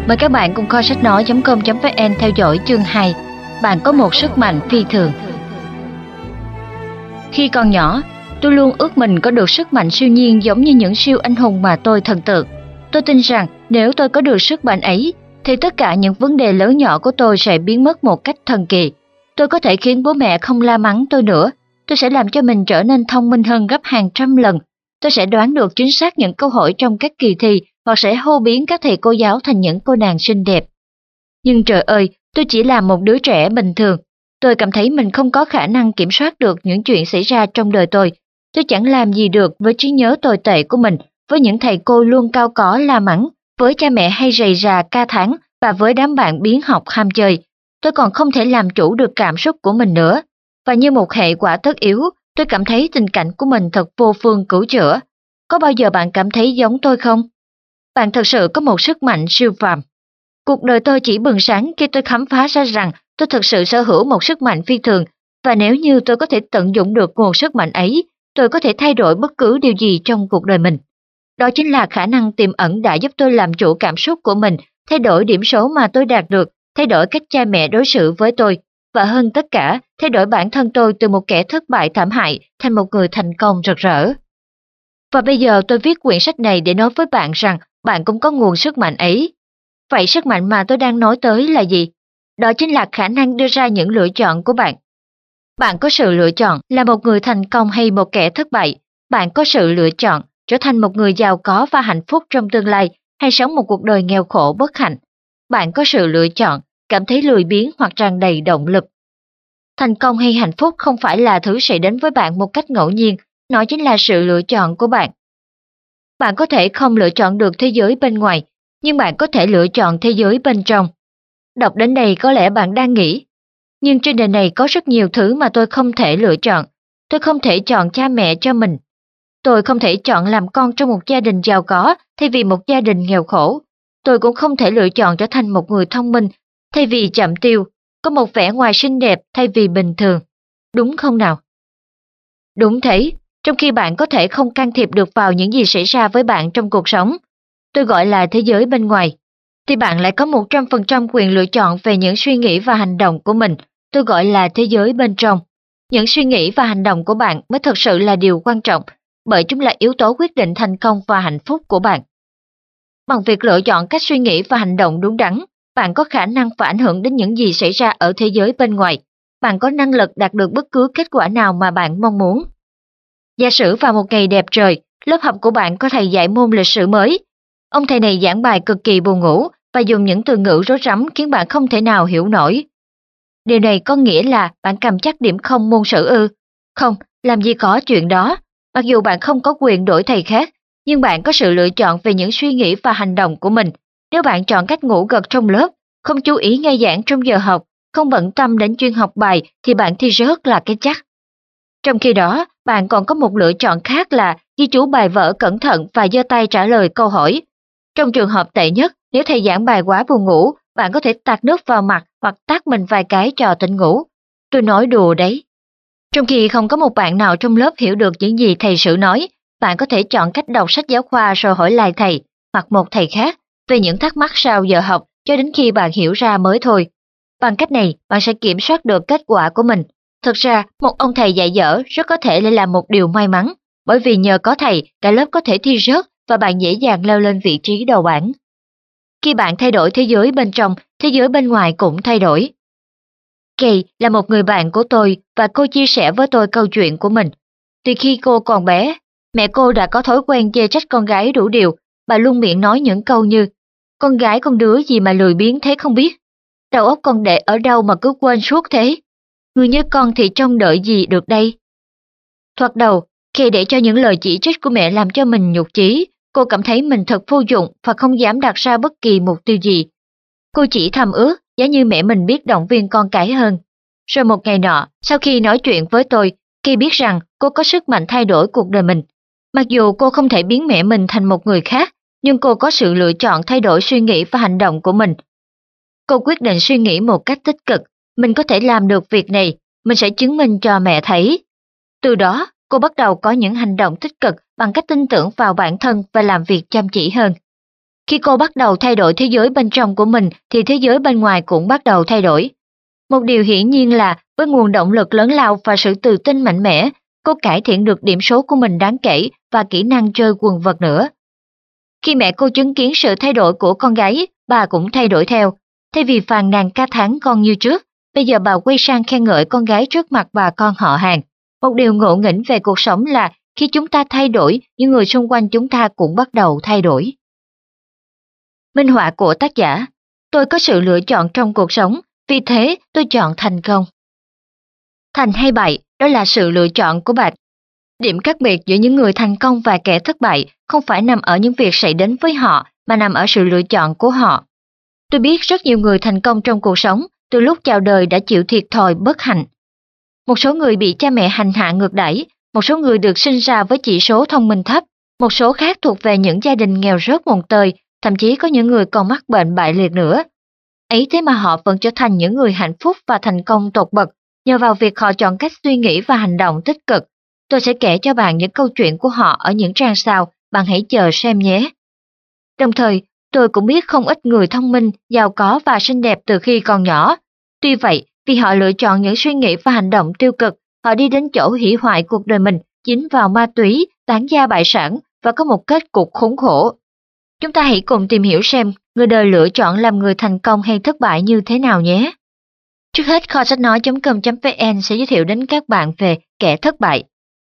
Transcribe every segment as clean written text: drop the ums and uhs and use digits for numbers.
Mời các bạn cùng kho sách nói.com.vn theo dõi chương 2. Bạn có một sức mạnh phi thường. Khi còn nhỏ, tôi luôn ước mình có được sức mạnh siêu nhiên giống như những siêu anh hùng mà tôi thần tượng. Tôi tin rằng nếu tôi có được sức mạnh ấy, thì tất cả những vấn đề lớn nhỏ của tôi sẽ biến mất một cách thần kỳ. Tôi có thể khiến bố mẹ không la mắng tôi nữa. Tôi sẽ làm cho mình trở nên thông minh hơn gấp hàng trăm lần. Tôi sẽ đoán được chính xác những câu hỏi trong các kỳ thi hoặc sẽ hô biến các thầy cô giáo thành những cô nàng xinh đẹp. Nhưng trời ơi, tôi chỉ là một đứa trẻ bình thường. Tôi cảm thấy mình không có khả năng kiểm soát được những chuyện xảy ra trong đời tôi. Tôi chẳng làm gì được với trí nhớ tồi tệ của mình, với những thầy cô luôn cao có la mắng, với cha mẹ hay rầy rà ca thán và với đám bạn biếng học ham chơi. Tôi còn không thể làm chủ được cảm xúc của mình nữa. Và như một hệ quả tất yếu, tôi cảm thấy tình cảnh của mình thật vô phương cứu chữa. Có bao giờ bạn cảm thấy giống tôi không? Bạn thật sự có một sức mạnh siêu phàm. Cuộc đời tôi chỉ bừng sáng khi tôi khám phá ra rằng tôi thực sự sở hữu một sức mạnh phi thường, và nếu như tôi có thể tận dụng được nguồn sức mạnh ấy, tôi có thể thay đổi bất cứ điều gì trong cuộc đời mình. Đó chính là khả năng tiềm ẩn đã giúp tôi làm chủ cảm xúc của mình, thay đổi điểm số mà tôi đạt được, thay đổi cách cha mẹ đối xử với tôi, và hơn tất cả, thay đổi bản thân tôi từ một kẻ thất bại thảm hại thành một người thành công rực rỡ. Và bây giờ tôi viết quyển sách này để nói với bạn rằng bạn cũng có nguồn sức mạnh ấy. Vậy sức mạnh mà tôi đang nói tới là gì? Đó chính là khả năng đưa ra những lựa chọn của bạn. Bạn có sự lựa chọn là một người thành công hay một kẻ thất bại. Bạn có sự lựa chọn trở thành một người giàu có và hạnh phúc trong tương lai hay sống một cuộc đời nghèo khổ bất hạnh. Bạn có sự lựa chọn cảm thấy lười biếng hoặc tràn đầy động lực. Thành công hay hạnh phúc không phải là thứ sẽ đến với bạn một cách ngẫu nhiên, nó chính là sự lựa chọn của bạn. Bạn có thể không lựa chọn được thế giới bên ngoài, nhưng bạn có thể lựa chọn thế giới bên trong. Đọc đến đây có lẽ bạn đang nghĩ, nhưng trên đời này có rất nhiều thứ mà tôi không thể lựa chọn. Tôi không thể chọn cha mẹ cho mình. Tôi không thể chọn làm con trong một gia đình giàu có thay vì một gia đình nghèo khổ. Tôi cũng không thể lựa chọn trở thành một người thông minh thay vì chậm tiêu, có một vẻ ngoài xinh đẹp thay vì bình thường. Đúng không nào? Đúng thế, trong khi bạn có thể không can thiệp được vào những gì xảy ra với bạn trong cuộc sống, tôi gọi là thế giới bên ngoài, thì bạn lại có 100% quyền lựa chọn về những suy nghĩ và hành động của mình, tôi gọi là thế giới bên trong. Những suy nghĩ và hành động của bạn mới thực sự là điều quan trọng, bởi chúng là yếu tố quyết định thành công và hạnh phúc của bạn. Bằng việc lựa chọn cách suy nghĩ và hành động đúng đắn, bạn có khả năng và ảnh hưởng đến những gì xảy ra ở thế giới bên ngoài. Bạn có năng lực đạt được bất cứ kết quả nào mà bạn mong muốn. Giả sử vào một ngày đẹp trời, lớp học của bạn có thầy dạy môn lịch sử mới. Ông thầy này giảng bài cực kỳ buồn ngủ và dùng những từ ngữ rối rắm khiến bạn không thể nào hiểu nổi. Điều này có nghĩa là bạn cầm chắc điểm 0 môn sử ư? Không, làm gì có chuyện đó. Mặc dù bạn không có quyền đổi thầy khác, nhưng bạn có sự lựa chọn về những suy nghĩ và hành động của mình. Nếu bạn chọn cách ngủ gật trong lớp, không chú ý nghe giảng trong giờ học, không bận tâm đến chuyên học bài thì bạn thi rớt là cái chắc. Trong khi đó, bạn còn có một lựa chọn khác là ghi chú bài vở cẩn thận và giơ tay trả lời câu hỏi. Trong trường hợp tệ nhất, nếu thầy giảng bài quá buồn ngủ, bạn có thể tạt nước vào mặt hoặc tát mình vài cái cho tỉnh ngủ. Tôi nói đùa đấy. Trong khi không có một bạn nào trong lớp hiểu được những gì thầy Sử nói, bạn có thể chọn cách đọc sách giáo khoa rồi hỏi lại thầy hoặc một thầy khác về những thắc mắc sau giờ học cho đến khi bạn hiểu ra mới thôi. Bằng cách này, bạn sẽ kiểm soát được kết quả của mình. Thực ra, một ông thầy dạy dở rất có thể lại là một điều may mắn, bởi vì nhờ có thầy, cả lớp có thể thi rớt và bạn dễ dàng leo lên vị trí đầu bảng. Khi bạn thay đổi thế giới bên trong, thế giới bên ngoài cũng thay đổi. Kay là một người bạn của tôi và cô chia sẻ với tôi câu chuyện của mình. Từ khi cô còn bé, mẹ cô đã có thói quen chê trách con gái đủ điều. Bà luôn miệng nói những câu như, con gái con đứa gì mà lười biếng thế không biết. Đầu óc con để ở đâu mà cứ quên suốt thế. Người như con thì trông đợi gì được đây? Thoạt đầu, khi để cho những lời chỉ trích của mẹ làm cho mình nhụt chí, cô cảm thấy mình thật vô dụng và không dám đặt ra bất kỳ mục tiêu gì. Cô chỉ thầm ước, giá như mẹ mình biết động viên con cái hơn. Rồi một ngày nọ, sau khi nói chuyện với tôi, khi biết rằng cô có sức mạnh thay đổi cuộc đời mình. Mặc dù cô không thể biến mẹ mình thành một người khác, nhưng cô có sự lựa chọn thay đổi suy nghĩ và hành động của mình. Cô quyết định suy nghĩ một cách tích cực, mình có thể làm được việc này, mình sẽ chứng minh cho mẹ thấy. Từ đó, cô bắt đầu có những hành động tích cực bằng cách tin tưởng vào bản thân và làm việc chăm chỉ hơn. Khi cô bắt đầu thay đổi thế giới bên trong của mình thì thế giới bên ngoài cũng bắt đầu thay đổi. Một điều hiển nhiên là với nguồn động lực lớn lao và sự tự tin mạnh mẽ, cô cải thiện được điểm số của mình đáng kể và kỹ năng chơi quần vợt nữa. Khi mẹ cô chứng kiến sự thay đổi của con gái, bà cũng thay đổi theo. Thay vì phàn nàn ca thán con như trước, bây giờ bà quay sang khen ngợi con gái trước mặt bà con họ hàng. Một điều ngộ nghĩnh về cuộc sống là khi chúng ta thay đổi, những người xung quanh chúng ta cũng bắt đầu thay đổi. Minh họa của tác giả: tôi có sự lựa chọn trong cuộc sống, vì thế tôi chọn thành công. Thành hay bại, đó là sự lựa chọn của bạn. Điểm khác biệt giữa những người thành công và kẻ thất bại không phải nằm ở những việc xảy đến với họ, mà nằm ở sự lựa chọn của họ. Tôi biết rất nhiều người thành công trong cuộc sống, từ lúc chào đời đã chịu thiệt thòi bất hạnh. Một số người bị cha mẹ hành hạ ngược đãi, một số người được sinh ra với chỉ số thông minh thấp, một số khác thuộc về những gia đình nghèo rớt mồng tơi, thậm chí có những người còn mắc bệnh bại liệt nữa. Ấy thế mà họ vẫn trở thành những người hạnh phúc và thành công tột bậc, nhờ vào việc họ chọn cách suy nghĩ và hành động tích cực. Tôi sẽ kể cho bạn những câu chuyện của họ ở những trang sau, bạn hãy chờ xem nhé. Đồng thời, tôi cũng biết không ít người thông minh, giàu có và xinh đẹp từ khi còn nhỏ. Tuy vậy, vì họ lựa chọn những suy nghĩ và hành động tiêu cực, họ đi đến chỗ hủy hoại cuộc đời mình, dính vào ma túy, tán gia bại sản và có một kết cục khốn khổ. Chúng ta hãy cùng tìm hiểu xem người đời lựa chọn làm người thành công hay thất bại như thế nào nhé. Trước hết, kho sách nói.com.vn sẽ giới thiệu đến các bạn về kẻ thất bại.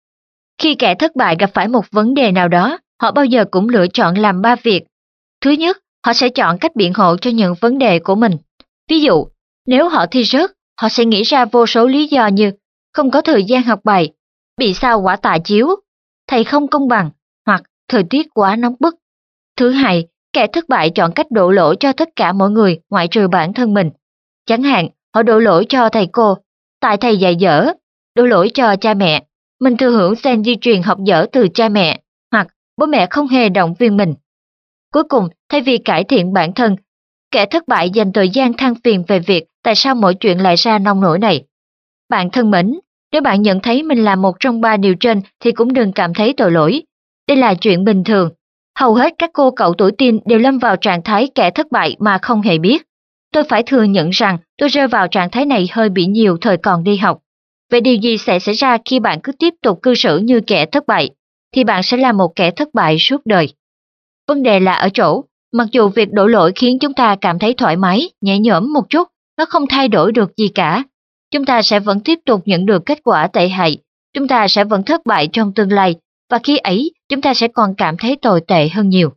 Khi kẻ thất bại gặp phải một vấn đề nào đó, họ bao giờ cũng lựa chọn làm 3 việc. Thứ nhất, họ sẽ chọn cách biện hộ cho những vấn đề của mình. Ví dụ, nếu họ thi rớt, họ sẽ nghĩ ra vô số lý do như không có thời gian học bài, bị sao hỏa tạ chiếu, thầy không công bằng, hoặc thời tiết quá nóng bức. Thứ hai, kẻ thất bại chọn cách đổ lỗi cho tất cả mọi người ngoại trừ bản thân mình. Chẳng hạn, họ đổ lỗi cho thầy cô, tại thầy dạy dở, đổ lỗi cho cha mẹ, mình thừa hưởng gen di truyền học dở từ cha mẹ, hoặc bố mẹ không hề động viên mình. Cuối cùng, thay vì cải thiện bản thân, kẻ thất bại dành thời gian than phiền về việc tại sao mọi chuyện lại ra nông nỗi này. Bạn thân mến, nếu bạn nhận thấy mình làm một trong 3 điều trên thì cũng đừng cảm thấy tội lỗi. Đây là chuyện bình thường. Hầu hết các cô cậu tuổi teen đều lâm vào trạng thái kẻ thất bại mà không hề biết. Tôi phải thừa nhận rằng tôi rơi vào trạng thái này hơi bị nhiều thời còn đi học. Vậy điều gì sẽ xảy ra khi bạn cứ tiếp tục cư xử như kẻ thất bại? Thì bạn sẽ là một kẻ thất bại suốt đời. Vấn đề là ở chỗ, mặc dù việc đổ lỗi khiến chúng ta cảm thấy thoải mái, nhẹ nhõm một chút, nó không thay đổi được gì cả. Chúng ta sẽ vẫn tiếp tục nhận được kết quả tệ hại, chúng ta sẽ vẫn thất bại trong tương lai, và khi ấy chúng ta sẽ còn cảm thấy tồi tệ hơn nhiều.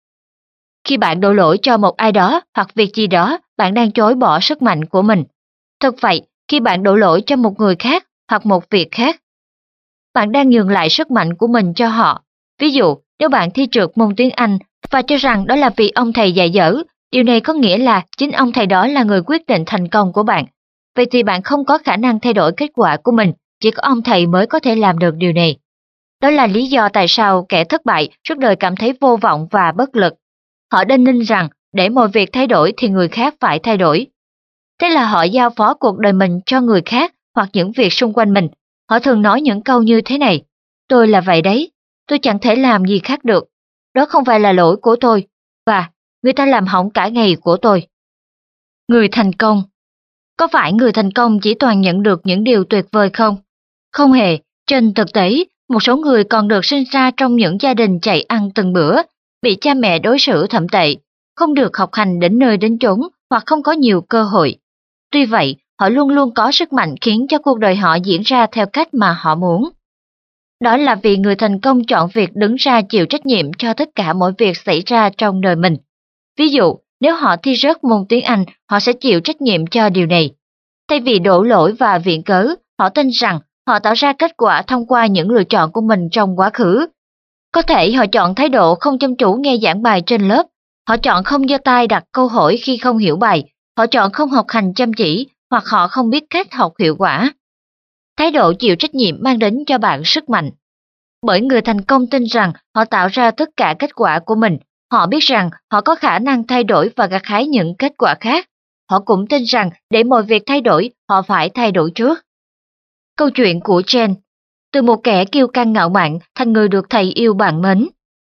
Khi bạn đổ lỗi cho một ai đó hoặc việc gì đó, bạn đang chối bỏ sức mạnh của mình. Thật vậy, khi bạn đổ lỗi cho một người khác hoặc một việc khác, bạn đang nhường lại sức mạnh của mình cho họ. Ví dụ, nếu bạn thi trượt môn tiếng Anh và cho rằng đó là vì ông thầy dạy dở, điều này có nghĩa là chính ông thầy đó là người quyết định thành công của bạn. Vậy thì bạn không có khả năng thay đổi kết quả của mình, chỉ có ông thầy mới có thể làm được điều này. Đó là lý do tại sao kẻ thất bại suốt đời cảm thấy vô vọng và bất lực. Họ đinh ninh rằng để mọi việc thay đổi thì người khác phải thay đổi. Thế là họ giao phó cuộc đời mình cho người khác hoặc những việc xung quanh mình. Họ thường nói những câu như thế này: tôi là vậy đấy, tôi chẳng thể làm gì khác được, đó không phải là lỗi của tôi, và người ta làm hỏng cả ngày của tôi. Người thành công. Có phải người thành công chỉ toàn nhận được những điều tuyệt vời không? Không hề, trên thực tế, một số người còn được sinh ra trong những gia đình chạy ăn từng bữa, bị cha mẹ đối xử thậm tệ, không được học hành đến nơi đến chốn hoặc không có nhiều cơ hội. Tuy vậy, họ luôn luôn có sức mạnh khiến cho cuộc đời họ diễn ra theo cách mà họ muốn. Đó là vì người thành công chọn việc đứng ra chịu trách nhiệm cho tất cả mọi việc xảy ra trong đời mình. Ví dụ, nếu họ thi rớt môn tiếng Anh, họ sẽ chịu trách nhiệm cho điều này. Thay vì đổ lỗi và viện cớ, họ tin rằng họ tạo ra kết quả thông qua những lựa chọn của mình trong quá khứ. Có thể họ chọn thái độ không chăm chú nghe giảng bài trên lớp, họ chọn không giơ tay đặt câu hỏi khi không hiểu bài, họ chọn không học hành chăm chỉ, hoặc họ không biết cách học hiệu quả. Thái độ chịu trách nhiệm mang đến cho bạn sức mạnh. Bởi người thành công tin rằng họ tạo ra tất cả kết quả của mình, họ biết rằng họ có khả năng thay đổi và gặt hái những kết quả khác. Họ cũng tin rằng để mọi việc thay đổi, họ phải thay đổi trước. Câu chuyện của Jen, từ một kẻ kiêu căng ngạo mạn thành người được thầy yêu bạn mến.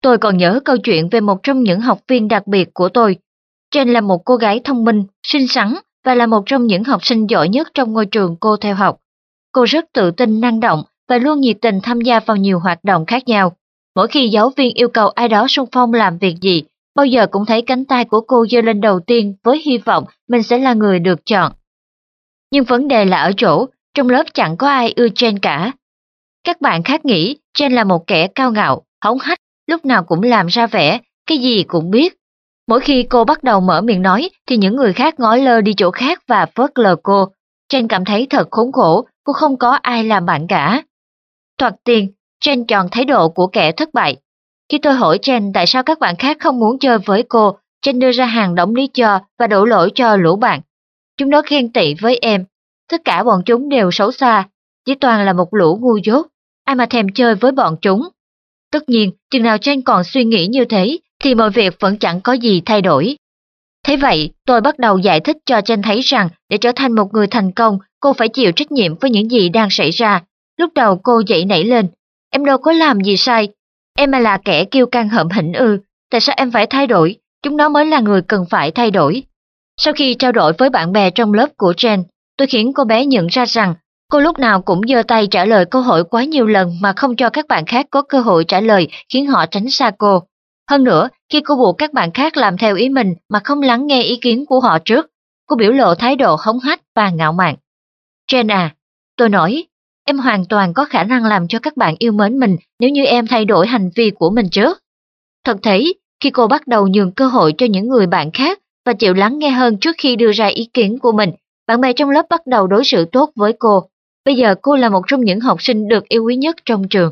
Tôi còn nhớ câu chuyện về một trong những học viên đặc biệt của tôi. Jen là một cô gái thông minh, xinh xắn và là một trong những học sinh giỏi nhất trong ngôi trường cô theo học. Cô rất tự tin, năng động và luôn nhiệt tình tham gia vào nhiều hoạt động khác nhau. Mỗi khi giáo viên yêu cầu ai đó xung phong làm việc gì, bao giờ cũng thấy cánh tay của cô giơ lên đầu tiên với hy vọng mình sẽ là người được chọn. Nhưng vấn đề là ở chỗ, trong lớp chẳng có ai ưa Jen cả. Các bạn khác nghĩ Jen là một kẻ cao ngạo, hống hách, lúc nào cũng làm ra vẻ, cái gì cũng biết. Mỗi khi cô bắt đầu mở miệng nói thì những người khác ngó lơ đi chỗ khác và phớt lờ cô. Jen cảm thấy thật khốn khổ, cô không có ai làm bạn cả. Thoạt tiên, Jen chọn thái độ của kẻ thất bại. Khi tôi hỏi Jen tại sao các bạn khác không muốn chơi với cô, Jen đưa ra hàng đống lý do và đổ lỗi cho lũ bạn. Chúng nó ghen tị với em. Tất cả bọn chúng đều xấu xa, chỉ toàn là một lũ ngu dốt. Ai mà thèm chơi với bọn chúng. Tất nhiên, chừng nào Jen còn suy nghĩ như thế, thì mọi việc vẫn chẳng có gì thay đổi. Thế vậy, tôi bắt đầu giải thích cho Jen thấy rằng để trở thành một người thành công, cô phải chịu trách nhiệm với những gì đang xảy ra. Lúc đầu cô dậy nảy lên. Em đâu có làm gì sai. Em mà là kẻ kiêu căng hậm hĩnh ư. Tại sao em phải thay đổi? Chúng nó mới là người cần phải thay đổi. Sau khi trao đổi với bạn bè trong lớp của Jen, tôi khiến cô bé nhận ra rằng cô lúc nào cũng giơ tay trả lời câu hỏi quá nhiều lần mà không cho các bạn khác có cơ hội trả lời, khiến họ tránh xa cô. Hơn nữa, khi cô buộc các bạn khác làm theo ý mình mà không lắng nghe ý kiến của họ trước, cô biểu lộ thái độ hống hách và ngạo mạn. Jen à, tôi nói, em hoàn toàn có khả năng làm cho các bạn yêu mến mình nếu như em thay đổi hành vi của mình trước. Thật thế, khi cô bắt đầu nhường cơ hội cho những người bạn khác và chịu lắng nghe hơn trước khi đưa ra ý kiến của mình, bạn bè trong lớp bắt đầu đối xử tốt với cô. Bây giờ cô là một trong những học sinh được yêu quý nhất trong trường.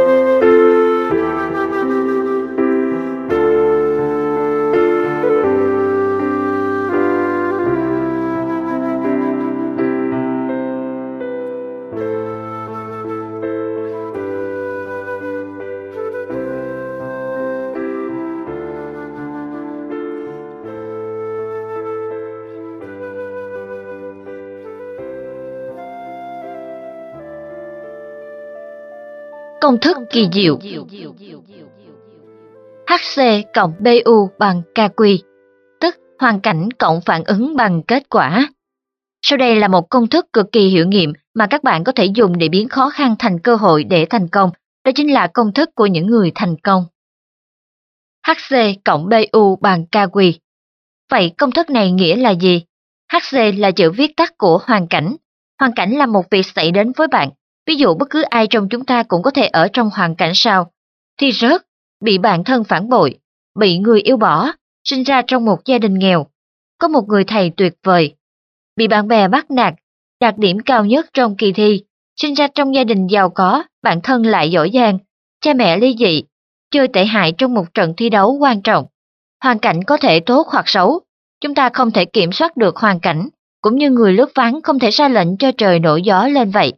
Công thức kỳ diệu HC cộng BU bằng KQ, tức hoàn cảnh cộng phản ứng bằng kết quả. Sau đây là một công thức cực kỳ hiệu nghiệm mà các bạn có thể dùng để biến khó khăn thành cơ hội để thành công. Đó chính là công thức của những người thành công. HC cộng BU bằng KQ. Vậy công thức này nghĩa là gì? HC là chữ viết tắt của hoàn cảnh. Hoàn cảnh là một việc xảy đến với bạn. Ví dụ bất cứ ai trong chúng ta cũng có thể ở trong hoàn cảnh sau. Thi rớt, bị bạn thân phản bội, bị người yêu bỏ, sinh ra trong một gia đình nghèo, có một người thầy tuyệt vời, bị bạn bè bắt nạt, đạt điểm cao nhất trong kỳ thi, sinh ra trong gia đình giàu có, bạn thân lại giỏi giang, cha mẹ ly dị, chơi tệ hại trong một trận thi đấu quan trọng. Hoàn cảnh có thể tốt hoặc xấu, chúng ta không thể kiểm soát được hoàn cảnh, cũng như người lướt ván không thể ra lệnh cho trời nổi gió lên vậy.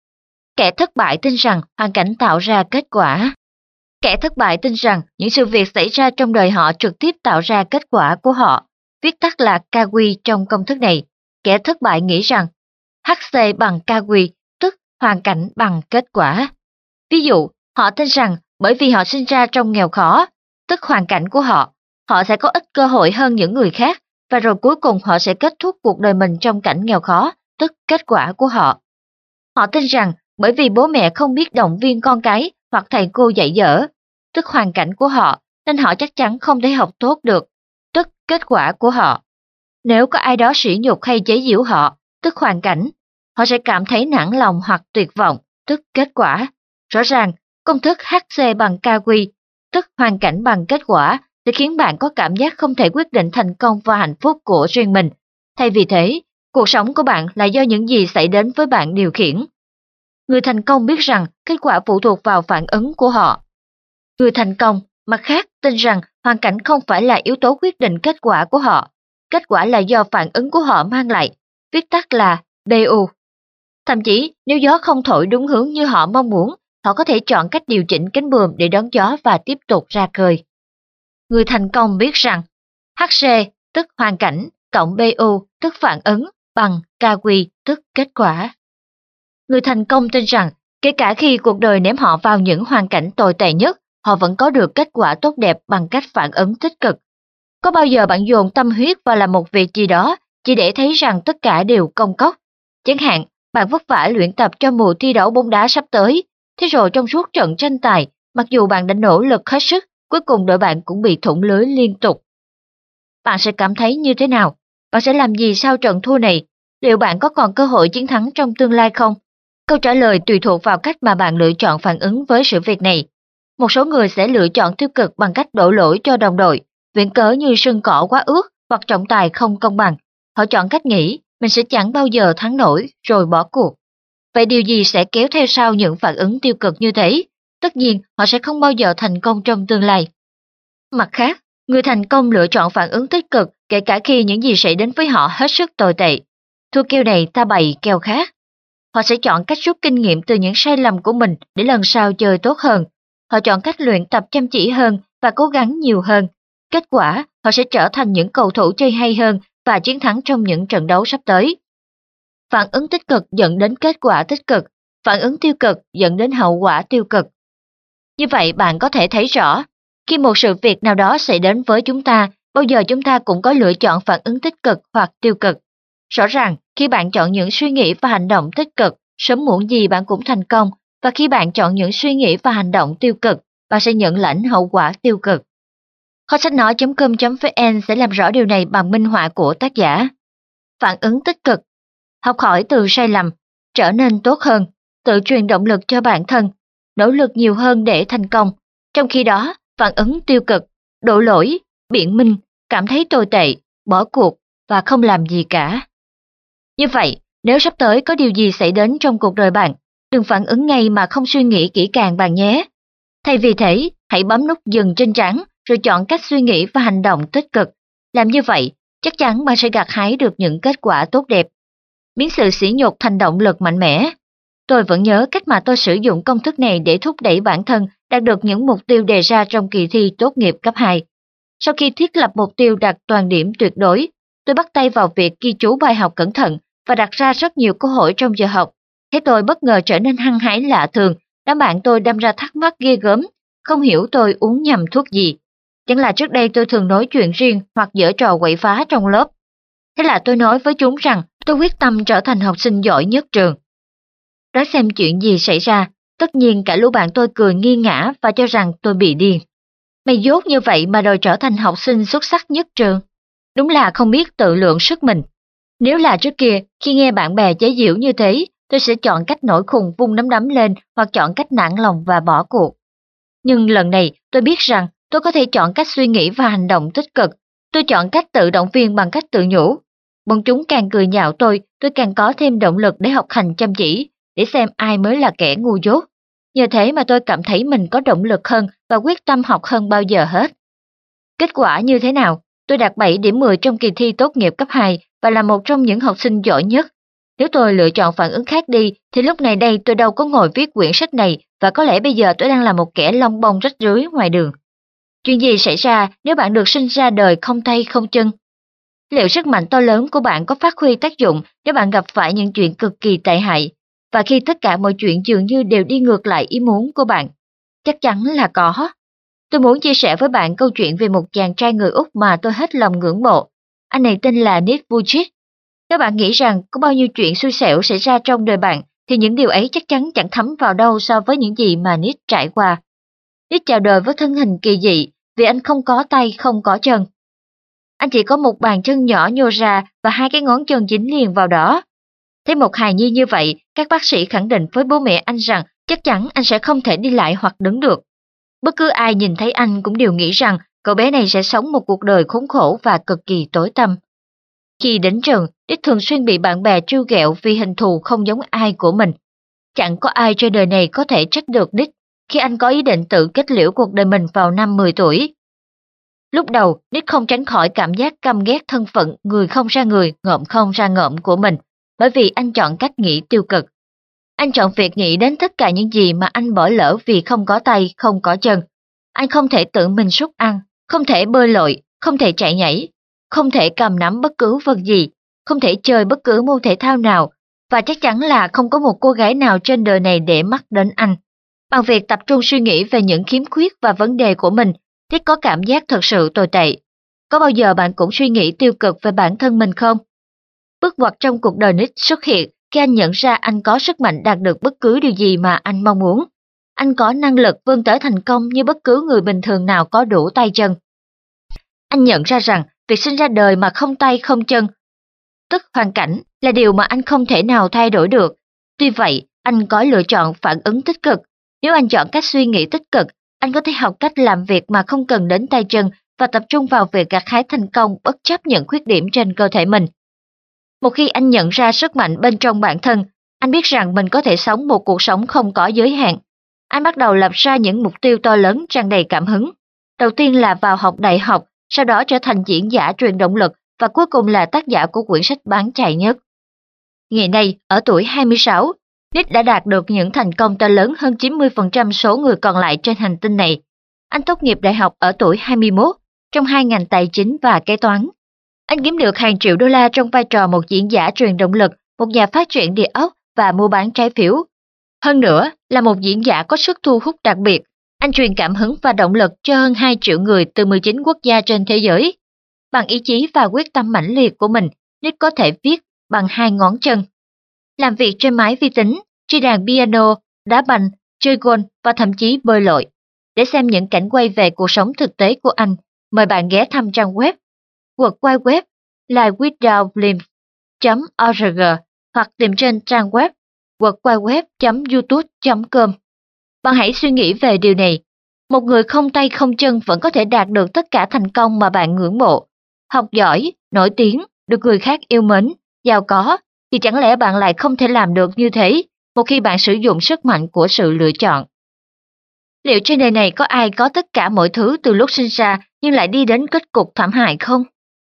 Kẻ thất bại tin rằng hoàn cảnh tạo ra kết quả. Kẻ thất bại tin rằng những sự việc xảy ra trong đời họ trực tiếp tạo ra kết quả của họ, viết tắt là KQ trong công thức này. Kẻ thất bại nghĩ rằng HC bằng KQ, tức hoàn cảnh bằng kết quả. Ví dụ, họ tin rằng bởi vì họ sinh ra trong nghèo khó, tức hoàn cảnh của họ sẽ có ít cơ hội hơn những người khác, và rồi cuối cùng họ sẽ kết thúc cuộc đời mình trong cảnh nghèo khó, tức kết quả của họ. Họ tin rằng bởi vì bố mẹ không biết động viên con cái hoặc thầy cô dạy dỗ, tức hoàn cảnh của họ, nên họ chắc chắn không thể học tốt được, tức kết quả của họ. Nếu có ai đó sỉ nhục hay chế giễu họ, tức hoàn cảnh, họ sẽ cảm thấy nản lòng hoặc tuyệt vọng, tức kết quả. Rõ ràng, công thức HC bằng KQ, tức hoàn cảnh bằng kết quả, sẽ khiến bạn có cảm giác không thể quyết định thành công và hạnh phúc của riêng mình. Thay vì thế, cuộc sống của bạn là do những gì xảy đến với bạn điều khiển. Người thành công biết rằng kết quả phụ thuộc vào phản ứng của họ. Người thành công, mặt khác, tin rằng hoàn cảnh không phải là yếu tố quyết định kết quả của họ. Kết quả là do phản ứng của họ mang lại, viết tắt là BU. Thậm chí, nếu gió không thổi đúng hướng như họ mong muốn, họ có thể chọn cách điều chỉnh cánh buồm để đón gió và tiếp tục ra khơi. Người thành công biết rằng HC, tức hoàn cảnh, cộng BU, tức phản ứng, bằng KQ, tức kết quả. Người thành công tin rằng, kể cả khi cuộc đời ném họ vào những hoàn cảnh tồi tệ nhất, họ vẫn có được kết quả tốt đẹp bằng cách phản ứng tích cực. Có bao giờ bạn dồn tâm huyết vào làm một việc gì đó chỉ để thấy rằng tất cả đều công cốc? Chẳng hạn, bạn vất vả luyện tập cho mùa thi đấu bóng đá sắp tới, thế rồi trong suốt trận tranh tài, mặc dù bạn đã nỗ lực hết sức, cuối cùng đội bạn cũng bị thủng lưới liên tục. Bạn sẽ cảm thấy như thế nào? Bạn sẽ làm gì sau trận thua này? Liệu bạn có còn cơ hội chiến thắng trong tương lai không? Câu trả lời tùy thuộc vào cách mà bạn lựa chọn phản ứng với sự việc này. Một số người sẽ lựa chọn tiêu cực bằng cách đổ lỗi cho đồng đội, viện cớ như sân cỏ quá ướt hoặc trọng tài không công bằng. Họ chọn cách nghĩ mình sẽ chẳng bao giờ thắng nổi rồi bỏ cuộc. Vậy điều gì sẽ kéo theo sau những phản ứng tiêu cực như thế? Tất nhiên, họ sẽ không bao giờ thành công trong tương lai. Mặt khác, người thành công lựa chọn phản ứng tích cực kể cả khi những gì xảy đến với họ hết sức tồi tệ. Thua kèo này ta bày kèo khác. Họ sẽ chọn cách rút kinh nghiệm từ những sai lầm của mình để lần sau chơi tốt hơn. Họ chọn cách luyện tập chăm chỉ hơn và cố gắng nhiều hơn. Kết quả, họ sẽ trở thành những cầu thủ chơi hay hơn và chiến thắng trong những trận đấu sắp tới. Phản ứng tích cực dẫn đến kết quả tích cực, phản ứng tiêu cực dẫn đến hậu quả tiêu cực. Như vậy bạn có thể thấy rõ, khi một sự việc nào đó xảy đến với chúng ta, bao giờ chúng ta cũng có lựa chọn phản ứng tích cực hoặc tiêu cực. Rõ ràng, khi bạn chọn những suy nghĩ và hành động tích cực, sớm muộn gì bạn cũng thành công, và khi bạn chọn những suy nghĩ và hành động tiêu cực, bạn sẽ nhận lãnh hậu quả tiêu cực. Kho sách nói.com.vn sẽ làm rõ điều này bằng minh họa của tác giả. Phản ứng tích cực. Học hỏi từ sai lầm, trở nên tốt hơn, tự truyền động lực cho bản thân, nỗ lực nhiều hơn để thành công. Trong khi đó, phản ứng tiêu cực, đổ lỗi, biện minh, cảm thấy tồi tệ, bỏ cuộc và không làm gì cả. Như vậy, nếu sắp tới có điều gì xảy đến trong cuộc đời bạn, đừng phản ứng ngay mà không suy nghĩ kỹ càng bạn nhé. Thay vì thế, hãy bấm nút dừng trên trán rồi chọn cách suy nghĩ và hành động tích cực. Làm như vậy, chắc chắn bạn sẽ gặt hái được những kết quả tốt đẹp. Biến sự sỉ nhục thành động lực mạnh mẽ. Tôi vẫn nhớ cách mà tôi sử dụng công thức này để thúc đẩy bản thân đạt được những mục tiêu đề ra trong kỳ thi tốt nghiệp cấp 2. Sau khi thiết lập mục tiêu đạt toàn điểm tuyệt đối, tôi bắt tay vào việc ghi chú bài học cẩn thận và đặt ra rất nhiều câu hỏi trong giờ học. Thế tôi bất ngờ trở nên hăng hái lạ thường, đám bạn tôi đâm ra thắc mắc ghê gớm, không hiểu tôi uống nhầm thuốc gì. Chẳng là trước đây tôi thường nói chuyện riêng hoặc giở trò quậy phá trong lớp. Thế là tôi nói với chúng rằng tôi quyết tâm trở thành học sinh giỏi nhất trường. Nói xem chuyện gì xảy ra, tất nhiên cả lũ bạn tôi cười nghiêng ngã và cho rằng tôi bị điên. Mày dốt như vậy mà đòi trở thành học sinh xuất sắc nhất trường. Đúng là không biết tự lượng sức mình. Nếu là trước kia, khi nghe bạn bè chế giễu như thế, tôi sẽ chọn cách nổi khùng vung nắm đấm lên hoặc chọn cách nản lòng và bỏ cuộc. Nhưng lần này, tôi biết rằng tôi có thể chọn cách suy nghĩ và hành động tích cực. Tôi chọn cách tự động viên bằng cách tự nhủ. Bọn chúng càng cười nhạo tôi càng có thêm động lực để học hành chăm chỉ, để xem ai mới là kẻ ngu dốt. Nhờ thế mà tôi cảm thấy mình có động lực hơn và quyết tâm học hơn bao giờ hết. Kết quả như thế nào? Tôi đạt 7 điểm 10 trong kỳ thi tốt nghiệp cấp 2 và là một trong những học sinh giỏi nhất. Nếu tôi lựa chọn phản ứng khác đi, thì lúc này đây tôi đâu có ngồi viết quyển sách này và có lẽ bây giờ tôi đang là một kẻ lông bông rách rưới ngoài đường. Chuyện gì xảy ra nếu bạn được sinh ra đời không tay không chân? Liệu sức mạnh to lớn của bạn có phát huy tác dụng nếu bạn gặp phải những chuyện cực kỳ tệ hại? Và khi tất cả mọi chuyện dường như đều đi ngược lại ý muốn của bạn? Chắc chắn là có. Tôi muốn chia sẻ với bạn câu chuyện về một chàng trai người Úc mà tôi hết lòng ngưỡng mộ. Anh này tên là Nick Vujicic. Nếu bạn nghĩ rằng có bao nhiêu chuyện xui xẻo xảy ra trong đời bạn, thì những điều ấy chắc chắn chẳng thấm vào đâu so với những gì mà Nick trải qua. Nick chào đời với thân hình kỳ dị vì anh không có tay không có chân. Anh chỉ có một bàn chân nhỏ nhô ra và 2 cái ngón chân dính liền vào đó. Thấy một hài nhi như vậy, các bác sĩ khẳng định với bố mẹ anh rằng chắc chắn anh sẽ không thể đi lại hoặc đứng được. Bất cứ ai nhìn thấy anh cũng đều nghĩ rằng cậu bé này sẽ sống một cuộc đời khốn khổ và cực kỳ tối tăm. Khi đến trường, Nick thường xuyên bị bạn bè trêu ghẹo vì hình thù không giống ai của mình. Chẳng có ai trên đời này có thể trách được Nick khi anh có ý định tự kết liễu cuộc đời mình vào năm 10 tuổi. Lúc đầu, Nick không tránh khỏi cảm giác căm ghét thân phận người không ra người, ngợm không ra ngợm của mình, bởi vì anh chọn cách nghĩ tiêu cực. Anh chọn việc nghĩ đến tất cả những gì mà anh bỏ lỡ vì không có tay, không có chân. Anh không thể tự mình sút ăn, không thể bơi lội, không thể chạy nhảy, không thể cầm nắm bất cứ vật gì, không thể chơi bất cứ môn thể thao nào, và chắc chắn là không có một cô gái nào trên đời này để mắt đến anh. Bằng việc tập trung suy nghĩ về những khiếm khuyết và vấn đề của mình, Nick có cảm giác thật sự tồi tệ. Có bao giờ bạn cũng suy nghĩ tiêu cực về bản thân mình không? Bước ngoặt trong cuộc đời Nick xuất hiện khi anh nhận ra anh có sức mạnh đạt được bất cứ điều gì mà anh mong muốn. Anh có năng lực vươn tới thành công như bất cứ người bình thường nào có đủ tay chân. Anh nhận ra rằng việc sinh ra đời mà không tay không chân, tức hoàn cảnh, là điều mà anh không thể nào thay đổi được. Tuy vậy, anh có lựa chọn phản ứng tích cực. Nếu anh chọn cách suy nghĩ tích cực, anh có thể học cách làm việc mà không cần đến tay chân và tập trung vào việc gặt hái thành công bất chấp những khuyết điểm trên cơ thể mình. Một khi anh nhận ra sức mạnh bên trong bản thân, anh biết rằng mình có thể sống một cuộc sống không có giới hạn. Anh bắt đầu lập ra những mục tiêu to lớn tràn đầy cảm hứng. Đầu tiên là vào học đại học, sau đó trở thành diễn giả truyền động lực và cuối cùng là tác giả của quyển sách bán chạy nhất. Ngày nay, ở tuổi 26, Nick đã đạt được những thành công to lớn hơn 90% số người còn lại trên hành tinh này. Anh tốt nghiệp đại học ở tuổi 21 trong hai ngành tài chính và kế toán. Anh kiếm được hàng triệu đô la trong vai trò một diễn giả truyền động lực, một nhà phát triển địa ốc và mua bán trái phiếu. Hơn nữa, là một diễn giả có sức thu hút đặc biệt, anh truyền cảm hứng và động lực cho hơn 2 triệu người từ 19 quốc gia trên thế giới. Bằng ý chí và quyết tâm mãnh liệt của mình, Nick có thể viết bằng 2 ngón chân. Làm việc trên máy vi tính, chơi đàn piano, đá banh, chơi golf và thậm chí bơi lội. Để xem những cảnh quay về cuộc sống thực tế của anh, mời bạn ghé thăm trang web World Wide Web là withoutlimits.org hoặc tìm trên trang web worldwideweb.youtube.com. Bạn hãy suy nghĩ về điều này. Một người không tay không chân vẫn có thể đạt được tất cả thành công mà bạn ngưỡng mộ. Học giỏi, nổi tiếng, được người khác yêu mến, giàu có, thì chẳng lẽ bạn lại không thể làm được như thế một khi bạn sử dụng sức mạnh của sự lựa chọn? Liệu trên đời này có ai có tất cả mọi thứ từ lúc sinh ra nhưng lại đi đến kết cục thảm hại không?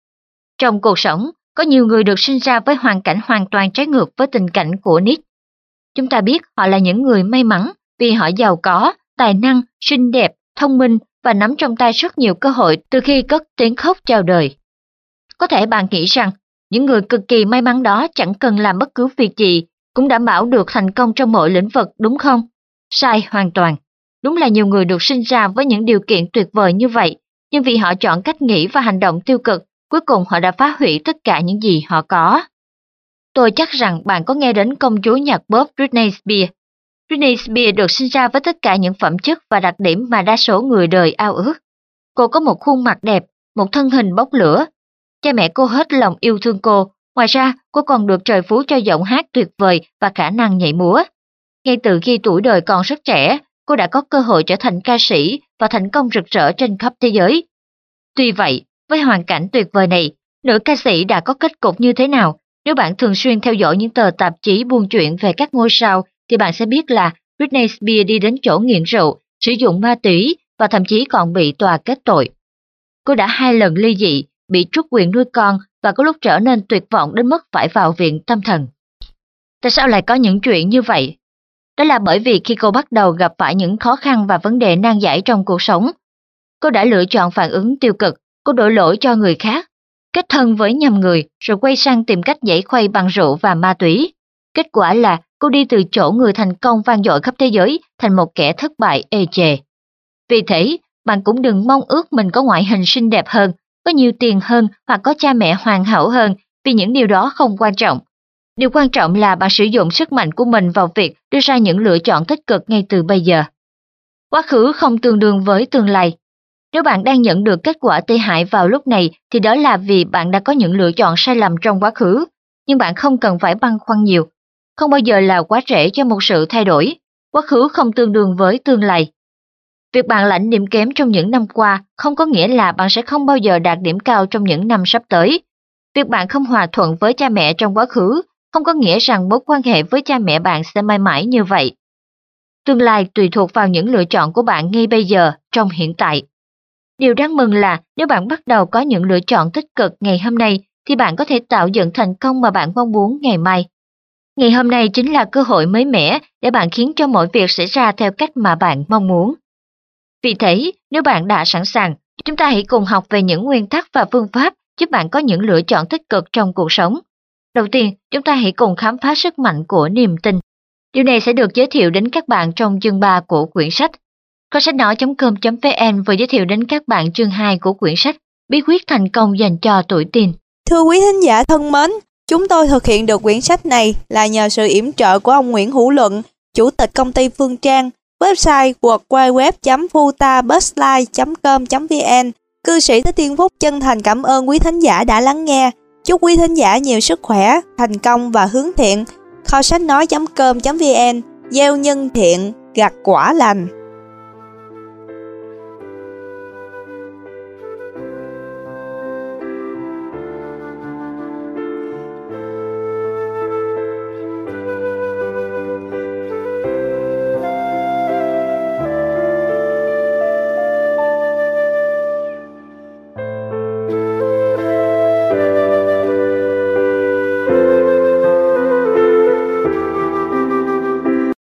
Trong cuộc sống, có nhiều người được sinh ra với hoàn cảnh hoàn toàn trái ngược với tình cảnh của Nick. Chúng ta biết họ là những người may mắn vì họ giàu có, tài năng, xinh đẹp, thông minh và nắm trong tay rất nhiều cơ hội từ khi cất tiếng khóc chào đời. Có thể bạn nghĩ rằng những người cực kỳ may mắn đó chẳng cần làm bất cứ việc gì cũng đảm bảo được thành công trong mọi lĩnh vực, đúng không? Sai hoàn toàn. Đúng là nhiều người được sinh ra với những điều kiện tuyệt vời như vậy, nhưng vì họ chọn cách nghĩ và hành động tiêu cực, cuối cùng họ đã phá hủy tất cả những gì họ có. Tôi chắc rằng bạn có nghe đến công chúa nhạc pop Britney Spears. Britney Spears được sinh ra với tất cả những phẩm chất và đặc điểm mà đa số người đời ao ước. Cô có một khuôn mặt đẹp, một thân hình bốc lửa. Cha mẹ cô hết lòng yêu thương cô. Ngoài ra, cô còn được trời phú cho giọng hát tuyệt vời và khả năng nhảy múa. Ngay từ khi tuổi đời còn rất trẻ, cô đã có cơ hội trở thành ca sĩ và thành công rực rỡ trên khắp thế giới. Tuy vậy, với hoàn cảnh tuyệt vời này, nữ ca sĩ đã có kết cục như thế nào? Nếu bạn thường xuyên theo dõi những tờ tạp chí buôn chuyện về các ngôi sao, thì bạn sẽ biết là Britney Spears đi đến chỗ nghiện rượu, sử dụng ma túy và thậm chí còn bị tòa kết tội. Cô đã 2 lần ly dị, bị truất quyền nuôi con và có lúc trở nên tuyệt vọng đến mức phải vào viện tâm thần. Tại sao lại có những chuyện như vậy? Đó là bởi vì khi cô bắt đầu gặp phải những khó khăn và vấn đề nan giải trong cuộc sống, cô đã lựa chọn phản ứng tiêu cực, cô đổ lỗi cho người khác, kết thân với nhầm người rồi quay sang tìm cách giãy khuây bằng rượu và ma túy. Kết quả là cô đi từ chỗ người thành công vang dội khắp thế giới thành một kẻ thất bại ê chề. Vì thế, bạn cũng đừng mong ước mình có ngoại hình xinh đẹp hơn, có nhiều tiền hơn hoặc có cha mẹ hoàn hảo hơn, vì những điều đó không quan trọng. Điều quan trọng là bạn sử dụng sức mạnh của mình vào việc đưa ra những lựa chọn tích cực ngay từ bây giờ. Quá khứ không tương đương với tương lai. Nếu bạn đang nhận được kết quả tệ hại vào lúc này thì đó là vì bạn đã có những lựa chọn sai lầm trong quá khứ, nhưng bạn không cần phải băn khoăn nhiều. Không bao giờ là quá trễ cho một sự thay đổi. Quá khứ không tương đương với tương lai. Việc bạn lãnh điểm kém trong những năm qua không có nghĩa là bạn sẽ không bao giờ đạt điểm cao trong những năm sắp tới. Việc bạn không hòa thuận với cha mẹ trong quá khứ không có nghĩa rằng mối quan hệ với cha mẹ bạn sẽ mãi mãi như vậy. Tương lai tùy thuộc vào những lựa chọn của bạn ngay bây giờ, trong hiện tại. Điều đáng mừng là nếu bạn bắt đầu có những lựa chọn tích cực ngày hôm nay thì bạn có thể tạo dựng thành công mà bạn mong muốn ngày mai. Ngày hôm nay chính là cơ hội mới mẻ để bạn khiến cho mọi việc xảy ra theo cách mà bạn mong muốn. Vì thế, nếu bạn đã sẵn sàng, chúng ta hãy cùng học về những nguyên tắc và phương pháp giúp bạn có những lựa chọn tích cực trong cuộc sống. Đầu tiên, chúng ta hãy cùng khám phá sức mạnh của niềm tin. Điều này sẽ được giới thiệu đến các bạn trong chương 3 của quyển sách. Kho sách nói.com.vn vừa giới thiệu đến các bạn chương 2 của quyển sách Bí quyết thành công dành cho tuổi teen. Thưa quý thính giả thân mến, chúng tôi thực hiện được quyển sách này là nhờ sự yểm trợ của ông Nguyễn Hữu Luận, Chủ tịch công ty Phương Trang, website www.futabustlife.com.vn. Cư sĩ Thích Thiên Phúc chân thành cảm ơn quý thính giả đã lắng nghe. Chúc quý thính giả nhiều sức khỏe, thành công và hướng thiện. Kho sách nói.com.vn, gieo nhân thiện, gặt quả lành.